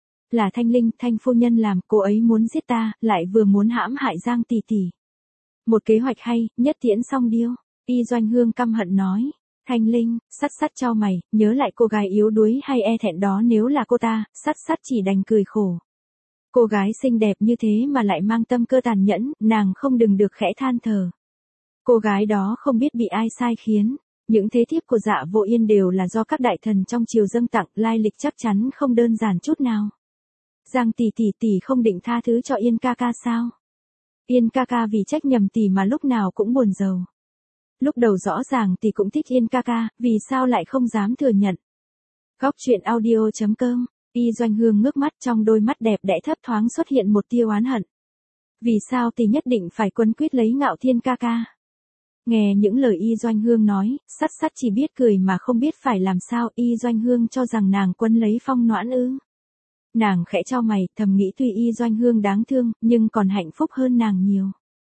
Là Thanh Linh, Thanh phu nhân làm, cô ấy muốn giết ta, lại vừa muốn hãm hại Giang tỷ tỷ. Một kế hoạch hay, nhất tiễn song điêu. Y Doanh Hương căm hận nói. Thanh Linh, sắt sắt chau mày, nhớ lại cô gái yếu đuối hay e thẹn đó nếu là cô ta, sắt sắt chỉ đành cười khổ. Cô gái xinh đẹp như thế mà lại mang tâm cơ tàn nhẫn, nàng không đừng được khẽ than thở. Cô gái đó không biết bị ai sai khiến. Những thế thiếp của Dạ Vô Yên đều là do các đại thần trong triều dâng tặng, lai lịch chắc chắn không đơn giản chút nào. Giang tỷ tỷ tỷ không định tha thứ cho Yên ca ca sao? Yên ca ca vì trách nhầm tỷ mà lúc nào cũng buồn rầu. Lúc đầu rõ ràng tỷ cũng thích Yên ca ca, vì sao lại không dám thừa nhận? Góc truyện audio chấm com. Y Doanh Hương ngước mắt, trong đôi mắt đẹp đẽ thấp thoáng xuất hiện một tia oán hận. Vì sao tỷ nhất định phải quấn quýt lấy Ngạo Thiên ca ca? Nghe những lời Y Doanh Hương nói, sắt sắt chỉ biết cười mà không biết phải làm sao. Y Doanh Hương cho rằng nàng quấn lấy Phong Noãn ư? Nàng khẽ chau mày, thầm nghĩ tuy Y Doanh Hương đáng thương, nhưng còn hạnh phúc hơn nàng nhiều.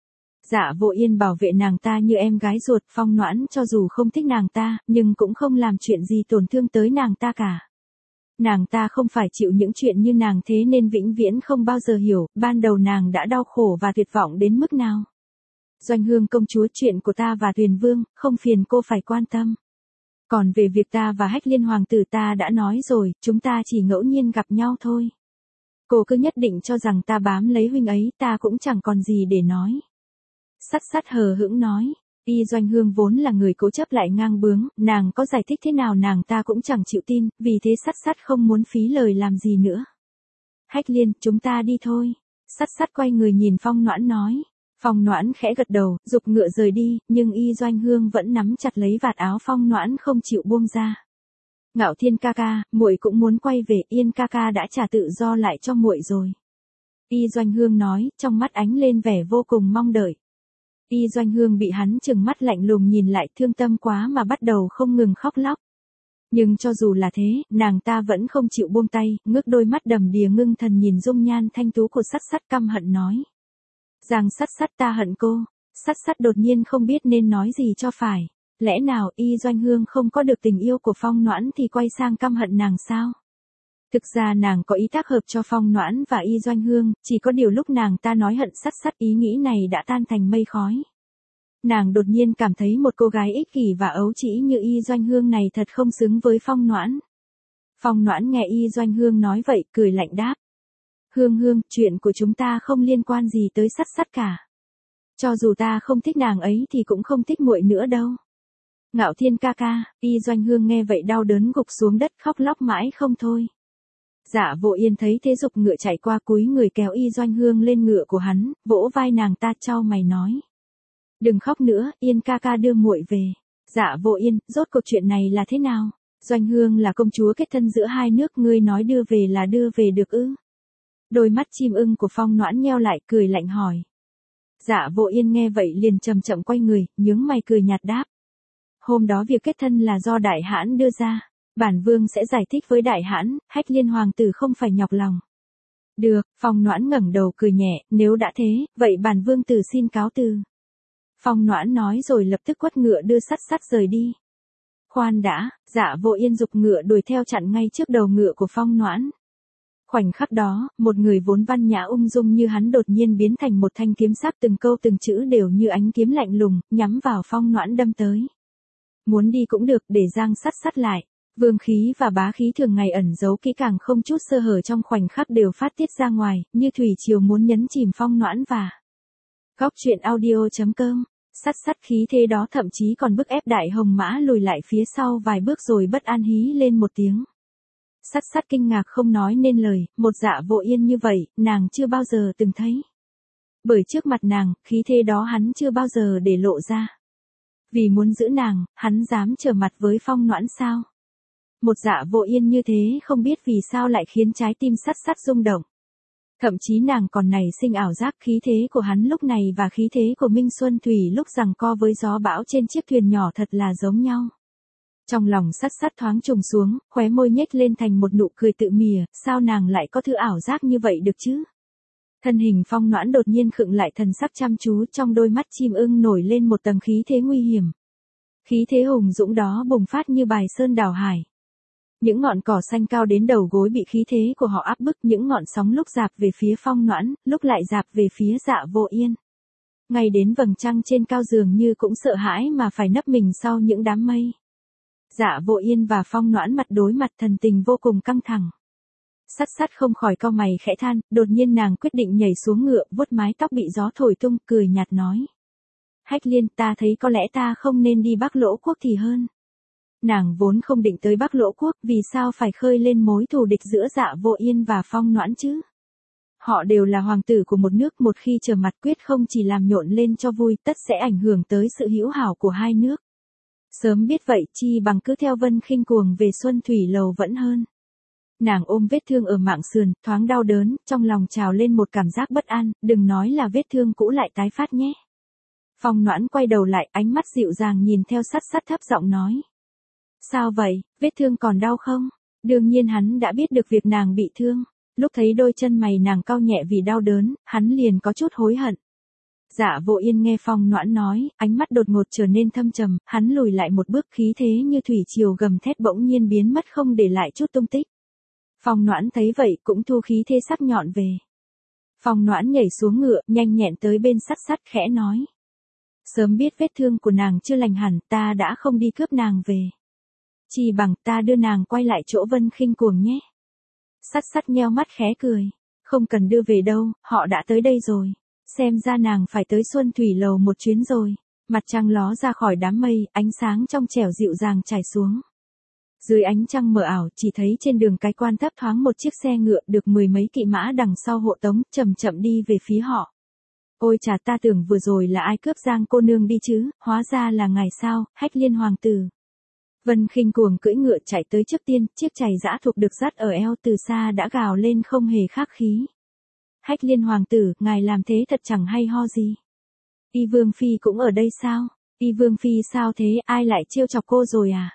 Dạ Vô Yên bảo vệ nàng ta như em gái ruột, Phong Noãn cho dù không thích nàng ta, nhưng cũng không làm chuyện gì tổn thương tới nàng ta cả. Nàng ta không phải chịu những chuyện như nàng thế nên vĩnh viễn không bao giờ hiểu, ban đầu nàng đã đau khổ và tuyệt vọng đến mức nào. Doanh Hương công chúa, chuyện của ta và Tuyền Vương, không phiền cô phải quan tâm. Còn về việc ta và Hách Liên hoàng tử ta đã nói rồi, chúng ta chỉ ngẫu nhiên gặp nhau thôi. Cô cứ nhất định cho rằng ta bám lấy huynh ấy, ta cũng chẳng còn gì để nói. Sắt sắt hờ hững nói, Y Doanh Hương vốn là người cố chấp lại ngang bướng, nàng có giải thích thế nào nàng ta cũng chẳng chịu tin, vì thế sắt sắt không muốn phí lời làm gì nữa. Hách Liên, chúng ta đi thôi. Sắt sắt quay người nhìn Phong Noãn nói. Phong Noãn khẽ gật đầu, giục ngựa rời đi, nhưng Y Doanh Hương vẫn nắm chặt lấy vạt áo Phong Noãn không chịu buông ra. Ngạo Thiên ca ca, muội cũng muốn quay về, Yên ca ca đã trả tự do lại cho muội rồi. Y Doanh Hương nói, trong mắt ánh lên vẻ vô cùng mong đợi. Y Doanh Hương bị hắn trừng mắt lạnh lùng nhìn lại, thương tâm quá mà bắt đầu không ngừng khóc lóc. Nhưng cho dù là thế, nàng ta vẫn không chịu buông tay, ngước đôi mắt đầm đìa ngưng thần nhìn dung nhan thanh tú của sắt sắt, căm hận nói. Giang sắt sắt, ta hận cô. Sắt sắt đột nhiên không biết nên nói gì cho phải. Lẽ nào Y Doanh Hương không có được tình yêu của Phong Noãn thì quay sang căm hận nàng sao? Thực ra nàng có ý tác hợp cho Phong Noãn và Y Doanh Hương, chỉ có điều lúc nàng ta nói hận sắt sắt, ý nghĩ này đã tan thành mây khói. Nàng đột nhiên cảm thấy một cô gái ích kỷ và ấu trĩ như Y Doanh Hương này thật không xứng với Phong Noãn. Phong Noãn nghe Y Doanh Hương nói vậy, cười lạnh đáp. Hương Hương, chuyện của chúng ta không liên quan gì tới sắt sắt cả. Cho dù ta không thích nàng ấy thì cũng không thích muội nữa đâu. Ngạo Thiên ca ca, Y Doanh Hương nghe vậy đau đớn gục xuống đất khóc lóc mãi không thôi. Dạ Vô Yên thấy thế giục ngựa chạy qua, cúi người kéo Y Doanh Hương lên ngựa của hắn, vỗ vai nàng ta, chau mày nói. Đừng khóc nữa, Yên ca ca đưa muội về. Dạ Vô Yên, rốt cuộc chuyện này là thế nào? Doanh Hương là công chúa kết thân giữa hai nước, ngươi nói đưa về là đưa về được ư? Đôi mắt chim ưng của Phong Noãn nheo lại, cười lạnh hỏi. Dạ Vô Yên nghe vậy liền chậm chậm quay người, nhướng mày cười nhạt đáp. Hôm đó việc kết thân là do Đại Hãn đưa ra. Bản vương sẽ giải thích với Đại Hãn, Hách Liên hoàng tử không phải nhọc lòng. Được, Phong Noãn ngẩng đầu cười nhẹ, nếu đã thế, vậy bản vương tử xin cáo từ. Phong Noãn nói rồi lập tức quất ngựa đưa sắt sắt rời đi. Khoan đã, Dạ Vô Yên giục ngựa đuổi theo chặn ngay trước đầu ngựa của Phong Noãn. Khoảnh khắc đó, một người vốn văn nhã ung dung như hắn đột nhiên biến thành một thanh kiếm sắc, từng câu từng chữ đều như ánh kiếm lạnh lùng, nhắm vào Phong Noãn đâm tới. Muốn đi cũng được, để Giang Sắt Sắt lại. Vương khí và bá khí thường ngày ẩn giấu kỹ càng không chút sơ hở trong khoảnh khắc đều phát tiết ra ngoài, như thủy triều muốn nhấn chìm Phong Noãn và Góc truyện audio.com. Sắt Sắt khí thế đó thậm chí còn bức ép Đại Hồng Mã lùi lại phía sau vài bước rồi bất an hí lên một tiếng. Sắt Sắt kinh ngạc không nói nên lời, một Dạ Vô Yên như vậy, nàng chưa bao giờ từng thấy. Bởi trước mặt nàng, khí thế đó hắn chưa bao giờ để lộ ra. Vì muốn giữ nàng, hắn dám trở mặt với Phong Noãn sao? Một Dạ Vô Yên như thế không biết vì sao lại khiến trái tim Sắt Sắt rung động. Thậm chí nàng còn nảy sinh ảo giác khí thế của hắn lúc này và khí thế của Minh Xuân Thủy lúc giằng co với gió bão trên chiếc thuyền nhỏ thật là giống nhau. Trong lòng Sắt Sắt thoáng trùng xuống, khóe môi nhếch lên thành một nụ cười tự mỉa, sao nàng lại có thứ ảo giác như vậy được chứ? Thân hình Phong Noãn đột nhiên khựng lại, thần sắc chăm chú, trong đôi mắt chim ưng nổi lên một tầng khí thế nguy hiểm. Khí thế hùng dũng đó bùng phát như bài sơn đảo hải. Những ngọn cỏ xanh cao đến đầu gối bị khí thế của họ áp bức, những ngọn sóng lúc dạp về phía Phong Noãn, lúc lại dạp về phía Dạ Vô Yên. Ngay đến vầng trăng trên cao dường như cũng sợ hãi mà phải nấp mình sau những đám mây. Dạ Vô Yên và Phong Noãn mặt đối mặt, thần tình vô cùng căng thẳng. Sắt Sắt không khỏi cau mày khẽ than, đột nhiên nàng quyết định nhảy xuống ngựa, vuốt mái tóc bị gió thổi tung, cười nhạt nói: Hách Liên, ta thấy có lẽ ta không nên đi Bắc Lỗ Quốc thì hơn. Nàng vốn không định tới Bắc Lỗ Quốc, vì sao phải khơi lên mối thù địch giữa Dạ Vô Yên và Phong Noãn chứ? Họ đều là hoàng tử của một nước, một khi trở mặt quyết không chỉ làm nhộn lên cho vui, tất sẽ ảnh hưởng tới sự hữu hảo của hai nước. Sớm biết vậy, chi bằng cứ theo Vân Khinh Cuồng về Xuân Thủy Lầu vẫn hơn. Nàng ôm vết thương ở mạng sườn, thoáng đau đớn, trong lòng trào lên một cảm giác bất an, đừng nói là vết thương cũ lại tái phát nhé. Phong Noãn quay đầu lại, ánh mắt dịu dàng nhìn theo Sắt Sắt, thấp giọng nói: Sao vậy, vết thương còn đau không? Đương nhiên hắn đã biết được việc nàng bị thương. Lúc thấy đôi chân mày nàng cau nhẹ vì đau đớn, hắn liền có chút hối hận. Dạ Vô Yên nghe Phong Noãn nói, ánh mắt đột ngột trở nên thâm trầm, hắn lùi lại một bước, khí thế như thủy triều gầm thét bỗng nhiên biến mất không để lại chút tung tích. Phong Noãn thấy vậy cũng thu khí thế sắc nhọn về. Phong Noãn nhảy xuống ngựa, nhanh nhẹn tới bên Sắt Sắt khẽ nói: Sớm biết vết thương của nàng chưa lành hẳn, ta đã không đi cướp nàng về. Chỉ bằng ta đưa nàng quay lại chỗ Vân Khinh Cuồng nhé. Sắt Sắt nheo mắt khẽ cười: Không cần đưa về đâu, họ đã tới đây rồi. Xem ra nàng phải tới Xuân Thủy Lầu một chuyến rồi. Mặt trăng ló ra khỏi đám mây, ánh sáng trong trẻo dịu dàng trải xuống. Dưới ánh trăng mờ ảo, chỉ thấy trên đường cái quan thấp thoáng một chiếc xe ngựa được mười mấy kỵ mã đằng sau hộ tống, chậm chậm đi về phía họ. Ôi chà, ta tưởng vừa rồi là ai cướp Giang cô nương đi chứ, hóa ra là ngài sao, Hách Liên hoàng tử. Vân Khinh Cuồng cưỡi ngựa chạy tới trước tiên, chiếc chày dã thuộc được dắt ở eo từ xa đã gào lên không hề khác khí. Hách Liên hoàng tử, ngài làm thế thật chẳng hay ho gì. Y Vương Phi cũng ở đây sao? Y Vương Phi sao thế, ai lại trêu chọc cô rồi à?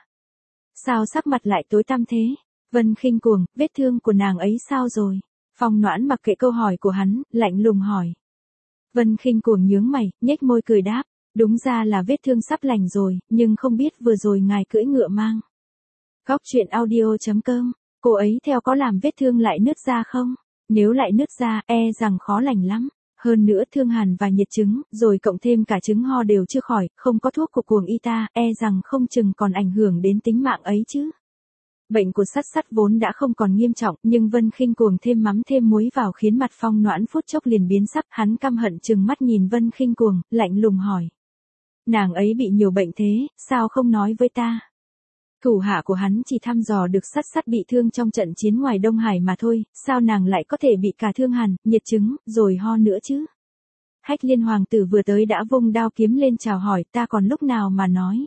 Sao sắc mặt lại tối tăm thế? Vân Khinh Cuồng, vết thương của nàng ấy sao rồi? Phong Noãn mặc kệ câu hỏi của hắn, lạnh lùng hỏi. Vân Khinh Cuồng nhướng mày, nhếch môi cười đáp: Đúng ra là vết thương sắp lành rồi, nhưng không biết vừa rồi ngài cưỡi ngựa mang. Góc truyện audio.com, cô ấy theo có làm vết thương lại nứt ra không? Nếu lại nứt ra, e rằng khó lành lắm. Hơn nữa thương hàn và nhiệt chứng, rồi cộng thêm cả chứng ho đều chưa khỏi, không có thuốc của cuồng y ta, e rằng không chừng còn ảnh hưởng đến tính mạng ấy chứ. Bệnh của Sắt Sắt vốn đã không còn nghiêm trọng, nhưng Vân Khinh Cuồng thêm mắm thêm muối vào khiến mặt Phong Noãn phút chốc liền biến sắc, hắn căm hận trừng mắt nhìn Vân Khinh Cuồng, lạnh lùng hỏi: Nàng ấy bị nhiều bệnh thế, sao không nói với ta? Thủ hạ của hắn chỉ thăm dò được Sắt Sắt bị thương trong trận chiến ngoài Đông Hải mà thôi, sao nàng lại có thể bị cả thương hàn, nhiệt chứng, rồi ho nữa chứ? Hách Liên hoàng tử vừa tới đã vung đao kiếm lên chào hỏi, ta còn lúc nào mà nói.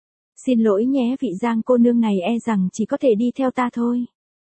Xin lỗi nhé, vị Giang cô nương này e rằng chỉ có thể đi theo ta thôi.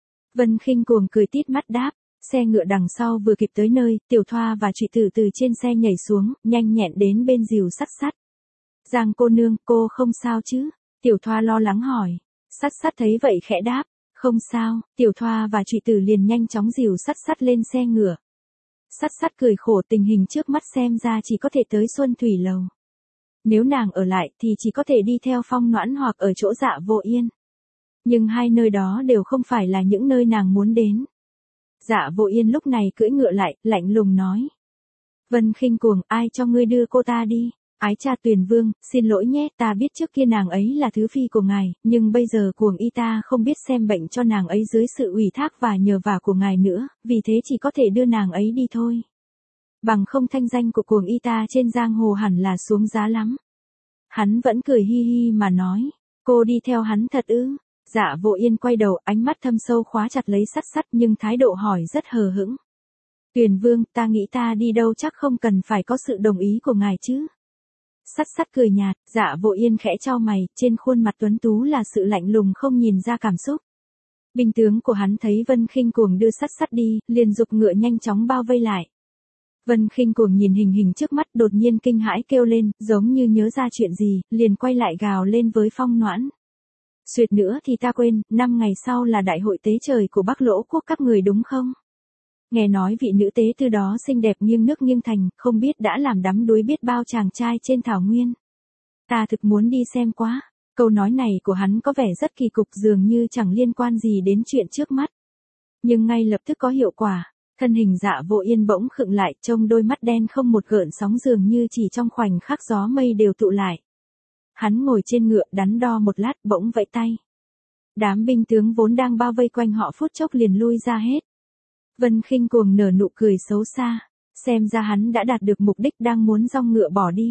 Vân Khinh Cuồng cười tít mắt đáp. Xe ngựa đằng sau vừa kịp tới nơi, Tiểu Thoa và Trụy Tử từ trên xe nhảy xuống, nhanh nhẹn đến bên dìu Sắt Sắt. Giang cô nương, cô không sao chứ? Tiểu Thoa lo lắng hỏi. Sắt Sắt thấy vậy khẽ đáp: Không sao. Tiểu Thoa và Trụy Tử liền nhanh chóng dìu Sắt Sắt lên xe ngựa. Sắt Sắt cười khổ, tình hình trước mắt xem ra chỉ có thể tới Xuân Thủy Lầu. Nếu nàng ở lại thì chỉ có thể đi theo Phong Noãn hoặc ở chỗ Dạ Vô Yên. Nhưng hai nơi đó đều không phải là những nơi nàng muốn đến. Dạ Vô Yên lúc này cưỡi ngựa lại, lạnh lùng nói. Vân Khinh Cuồng, ai cho ngươi đưa cô ta đi? Ái cha Tuyền Vương, xin lỗi nhé, ta biết trước kia nàng ấy là thứ phi của ngài, nhưng bây giờ Cuồng y ta không biết xem bệnh cho nàng ấy dưới sự ủy thác và nhờ vả của ngài nữa, vì thế chỉ có thể đưa nàng ấy đi thôi. Bằng không thanh danh của Cuồng y ta trên giang hồ hẳn là xuống giá lắm. Hắn vẫn cười hi hi mà nói, cô đi theo hắn thật ư? Dạ Vô Yên quay đầu, ánh mắt thâm sâu khóa chặt lấy Sắt Sắt nhưng thái độ hỏi rất hờ hững. Tuyền Vương, ta nghĩ ta đi đâu chắc không cần phải có sự đồng ý của ngài chứ? Sắt Sắt cười nhạt, Dạ Vô Yên khẽ chau mày, trên khuôn mặt tuấn tú là sự lạnh lùng không nhìn ra cảm xúc. Binh tướng của hắn thấy Vân Khinh Cuồng đưa Sắt Sắt đi, liền giục ngựa nhanh chóng bao vây lại. Vân Khinh Cuồng nhìn hình hình trước mắt đột nhiên kinh hãi kêu lên, giống như nhớ ra chuyện gì, liền quay lại gào lên với Phong Noãn. Suýt nữa thì ta quên, năm ngày sau là đại hội tế trời của Bắc Lỗ quốc các người đúng không? Nghe nói vị nữ tế từ đó xinh đẹp nghiêng nước nghiêng thành, không biết đã làm đắm đuối biết bao chàng trai trên thảo nguyên. Ta thực muốn đi xem quá. Câu nói này của hắn có vẻ rất kỳ cục dường như chẳng liên quan gì đến chuyện trước mắt. Nhưng ngay lập tức có hiệu quả. Thân hình Dạ Vô Yên bỗng khựng lại, trông đôi mắt đen không một gợn sóng dường như chỉ trong khoảnh khắc gió mây đều tụ lại. Hắn ngồi trên ngựa đắn đo một lát bỗng vẫy tay. Đám binh tướng vốn đang bao vây quanh họ phút chốc liền lui ra hết. Vân Khinh Cuồng nở nụ cười xấu xa, xem ra hắn đã đạt được mục đích đang muốn dong ngựa bỏ đi.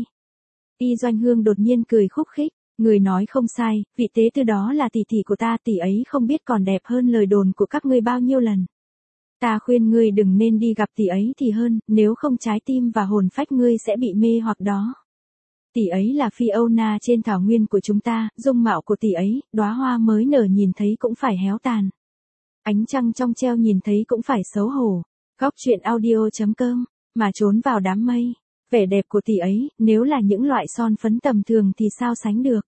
Y Doanh Hương đột nhiên cười khúc khích, người nói không sai, vị tế từ đó là tỷ tỷ của ta, tỷ ấy không biết còn đẹp hơn lời đồn của các ngươi bao nhiêu lần. Ta khuyên ngươi đừng nên đi gặp tỷ ấy thì hơn, nếu không trái tim và hồn phách ngươi sẽ bị mê hoặc đó. Tỷ ấy là Fiona trên thảo nguyên của chúng ta, dung mạo của tỷ ấy, đóa hoa mới nở nhìn thấy cũng phải héo tàn. Ánh trăng trong treo nhìn thấy cũng phải xấu hổ. Góc truyện audio chấm com, mà trốn vào đám mây. Vẻ đẹp của tỷ ấy, nếu là những loại son phấn tầm thường thì sao sánh được.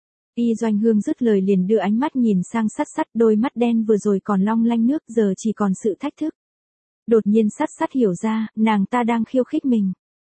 Y Doanh Hương dứt lời liền đưa ánh mắt nhìn sang Sắt Sắt, đôi mắt đen vừa rồi còn long lanh nước giờ chỉ còn sự thách thức. Đột nhiên Sắt Sắt hiểu ra, nàng ta đang khiêu khích mình.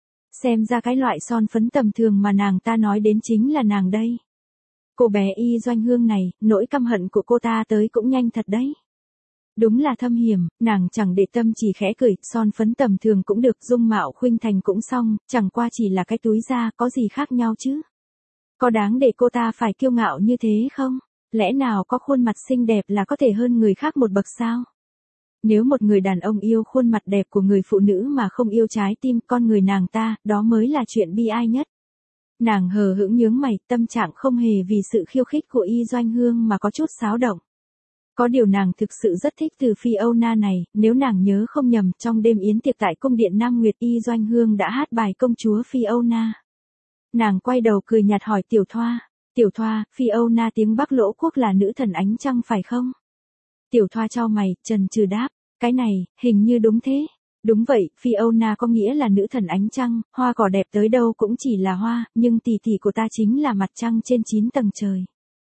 Xem ra cái loại son phấn tầm thường mà nàng ta nói đến chính là nàng đây. Cô bé Y Doanh Hương này, nỗi căm hận của cô ta tới cũng nhanh thật đấy. Đúng là thâm hiểm, nàng chẳng để tâm chỉ khẽ cười, son phấn tầm thường cũng được, dung mạo khuynh thành cũng xong, chẳng qua chỉ là cái túi da, có gì khác nhau chứ? Có đáng để cô ta phải kiêu ngạo như thế không? Lẽ nào có khuôn mặt xinh đẹp là có thể hơn người khác một bậc sao? Nếu một người đàn ông yêu khuôn mặt đẹp của người phụ nữ mà không yêu trái tim con người nàng ta, đó mới là chuyện bi ai nhất. Nàng hờ hững nhướng mày, tâm trạng không hề vì sự khiêu khích của Y Doanh Hương mà có chút xáo động. Có điều nàng thực sự rất thích từ Fiona này, nếu nàng nhớ không nhầm, trong đêm yến tiệc tại cung điện Nam Nguyệt Y Doanh Hương đã hát bài công chúa Fiona. Nàng quay đầu cười nhạt hỏi Tiểu Thoa, Tiểu Thoa, Fiona tiếng Bắc Lỗ quốc là nữ thần ánh trăng phải không? Tiểu Thoa chau mày, chần chừ đáp, cái này, hình như đúng thế. Đúng vậy, Fiona có nghĩa là nữ thần ánh trăng, hoa cỏ đẹp tới đâu cũng chỉ là hoa, nhưng tỷ tỷ của ta chính là mặt trăng trên chín tầng trời.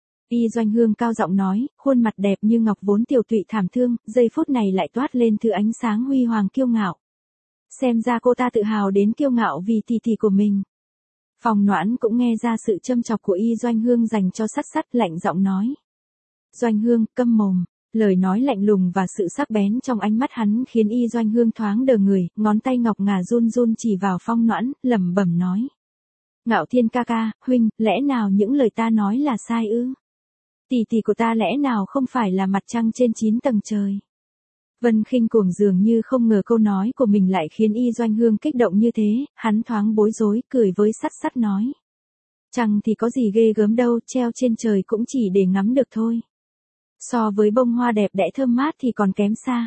Y Doanh Hương cao giọng nói, khuôn mặt đẹp như ngọc vốn tiểu tụy thảm thương, giây phút này lại toát lên thứ ánh sáng huy hoàng kiêu ngạo. Xem ra cô ta tự hào đến kiêu ngạo vì tỷ tỷ của mình. Phong Noãn cũng nghe ra sự châm chọc của Y Doanh Hương dành cho Sắt Sắt, lạnh giọng nói. Doanh Hương, câm mồm. Lời nói lạnh lùng và sự sắc bén trong ánh mắt hắn khiến Y Doanh Hương thoáng đờ người, ngón tay ngọc ngà run run chỉ vào Phong Noãn, lẩm bẩm nói. Ngạo Thiên ca ca, huynh, lẽ nào những lời ta nói là sai ư? Tỷ tỷ của ta lẽ nào không phải là mặt trăng trên chín tầng trời? Vân Khinh Cuồng dường như không ngờ câu nói của mình lại khiến Y Doanh Hương kích động như thế, hắn thoáng bối rối, cười với Sắt Sắt nói. Trăng thì có gì ghê gớm đâu, treo trên trời cũng chỉ để ngắm được thôi. So với bông hoa đẹp đẽ thơm mát thì còn kém xa.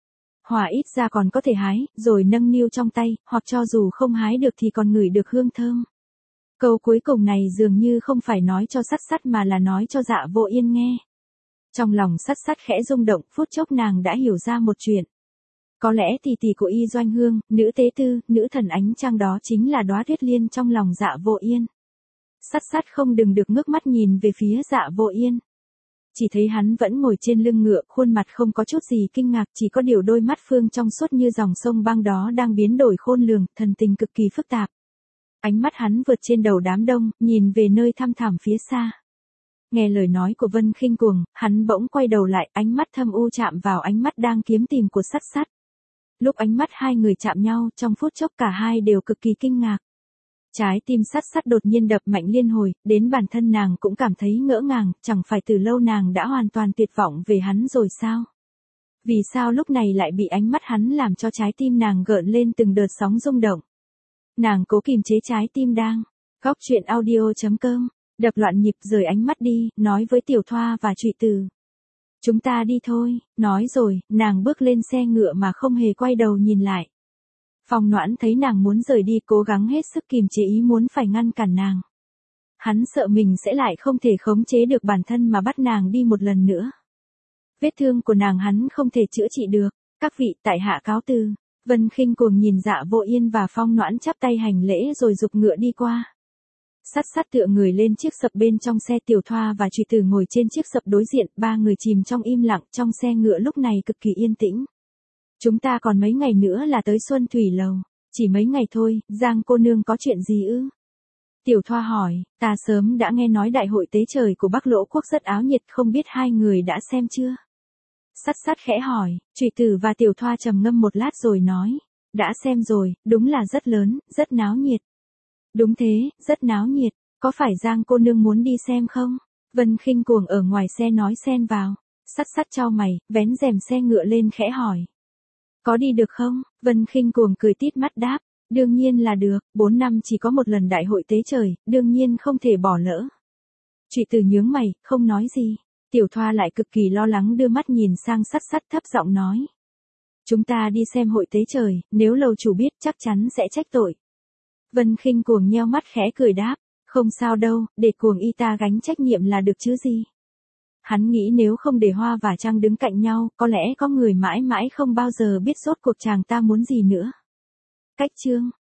Hoa ít ra còn có thể hái, rồi nâng niu trong tay, hoặc cho dù không hái được thì còn ngửi được hương thơm. Câu cuối cùng này dường như không phải nói cho Sắt Sắt mà là nói cho Dạ Vô Yên nghe. Trong lòng Sắt Sắt khẽ rung động, phút chốc nàng đã hiểu ra một chuyện. Có lẽ tỷ tỷ của Y Doanh Hương, nữ tế tư, nữ thần ánh trăng đó chính là đóa tuyết liên trong lòng Dạ Vô Yên. Sắt Sắt không đừng được ngước mắt nhìn về phía Dạ Vô Yên. Chỉ thấy hắn vẫn ngồi trên lưng ngựa, khuôn mặt không có chút gì kinh ngạc, chỉ có điều đôi mắt phương trong suốt như dòng sông băng đó đang biến đổi khôn lường, thần tình cực kỳ phức tạp. Ánh mắt hắn vượt trên đầu đám đông, nhìn về nơi thăm thẳm phía xa. Nghe lời nói của Vân Khinh Cuồng, hắn bỗng quay đầu lại, ánh mắt thâm u chạm vào ánh mắt đang kiếm tìm của Sắt Sắt. Lúc ánh mắt hai người chạm nhau, trong phút chốc cả hai đều cực kỳ kinh ngạc. Trái tim Sắt Sắt đột nhiên đập mạnh liên hồi, đến bản thân nàng cũng cảm thấy ngỡ ngàng, chẳng phải từ lâu nàng đã hoàn toàn tuyệt vọng về hắn rồi sao? Vì sao lúc này lại bị ánh mắt hắn làm cho trái tim nàng gợn lên từng đợt sóng rung động? Nàng cố kìm chế trái tim đang. Góc truyện audio chấm com, đập loạn nhịp rời ánh mắt đi, nói với Tiểu Thoa và Trụy Từ. Chúng ta đi thôi, nói rồi, nàng bước lên xe ngựa mà không hề quay đầu nhìn lại. Phong Noãn thấy nàng muốn rời đi cố gắng hết sức kìm chế ý muốn phải ngăn cản nàng. Hắn sợ mình sẽ lại không thể khống chế được bản thân mà bắt nàng đi một lần nữa. Vết thương của nàng hắn không thể chữa trị được, các vị tại hạ cáo từ. Vân Khinh Cuồng nhìn Dạ Vô Yên và Phong Noãn chắp tay hành lễ rồi giục ngựa đi qua. Sắt Sắt tựa người lên chiếc sập bên trong xe, Tiểu Thoa và Trụy Từ ngồi trên chiếc sập đối diện, ba người chìm trong im lặng, trong xe ngựa lúc này cực kỳ yên tĩnh. Chúng ta còn mấy ngày nữa là tới Xuân Thủy Lầu, chỉ mấy ngày thôi, Giang cô nương có chuyện gì ư? Tiểu Thoa hỏi, ta sớm đã nghe nói đại hội tế trời của Bắc Lỗ Quốc rất áo nhiệt, không biết hai người đã xem chưa? Sắt Sắt khẽ hỏi, Trụy Từ và Tiểu Thoa trầm ngâm một lát rồi nói, đã xem rồi, đúng là rất lớn, rất náo nhiệt. Đúng thế, rất náo nhiệt, có phải Giang cô nương muốn đi xem không? Vân Khinh Cuồng ở ngoài xe nói xen vào. Sắt Sắt chau mày, vén rèm xe ngựa lên khẽ hỏi. Có đi được không? Vân Khinh Cuồng cười tít mắt đáp, đương nhiên là được, bốn năm chỉ có một lần đại hội tế trời, đương nhiên không thể bỏ lỡ. Trụy Từ nhướng mày, không nói gì. Tiểu Thoa lại cực kỳ lo lắng đưa mắt nhìn sang Sắt Sắt thấp giọng nói. Chúng ta đi xem hội tế trời, nếu lầu chủ biết chắc chắn sẽ trách tội. Vân Khinh Cuồng nheo mắt khẽ cười đáp, không sao đâu, để Cuồng y ta gánh trách nhiệm là được chứ gì. Hắn nghĩ nếu không để Hoa và Trăng đứng cạnh nhau, có lẽ có người mãi mãi không bao giờ biết rốt cuộc chàng ta muốn gì nữa. Cách chương